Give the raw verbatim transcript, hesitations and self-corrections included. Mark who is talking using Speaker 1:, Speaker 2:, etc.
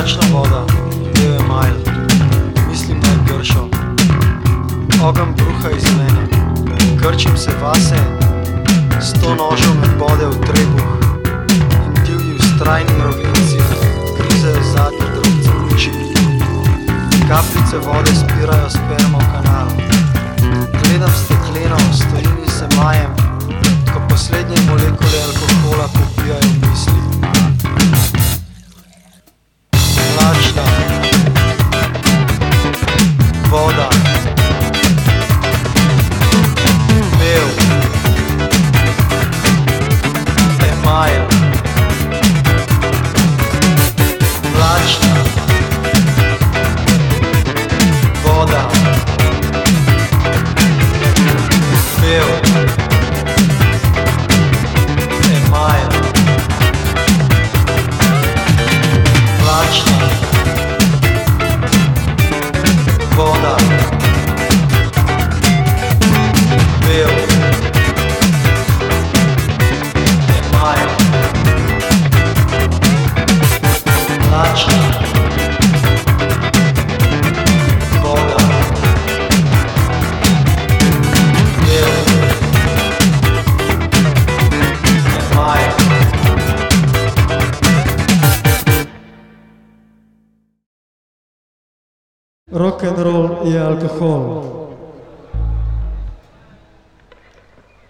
Speaker 1: Mlačna voda, bil je majl, mislim na gršo. Ogenj bruha iz mene, krčim se vase, sto nožev me bode v trebuh in divji vztrajni mrovinci grizejo zadnji drobci oči. Kapljice vode spirajo spermo v kanalu. Gledam stekleno, stojim in se majem, ko poslednje molekule alkohola pobijajo misli. Mlačna voda, bel emajl. Mlačna voda, bel emajl. Mlačna voda, bel emajl. Mlačna voda, bel emajl.
Speaker 2: Rock and roll je alkohol.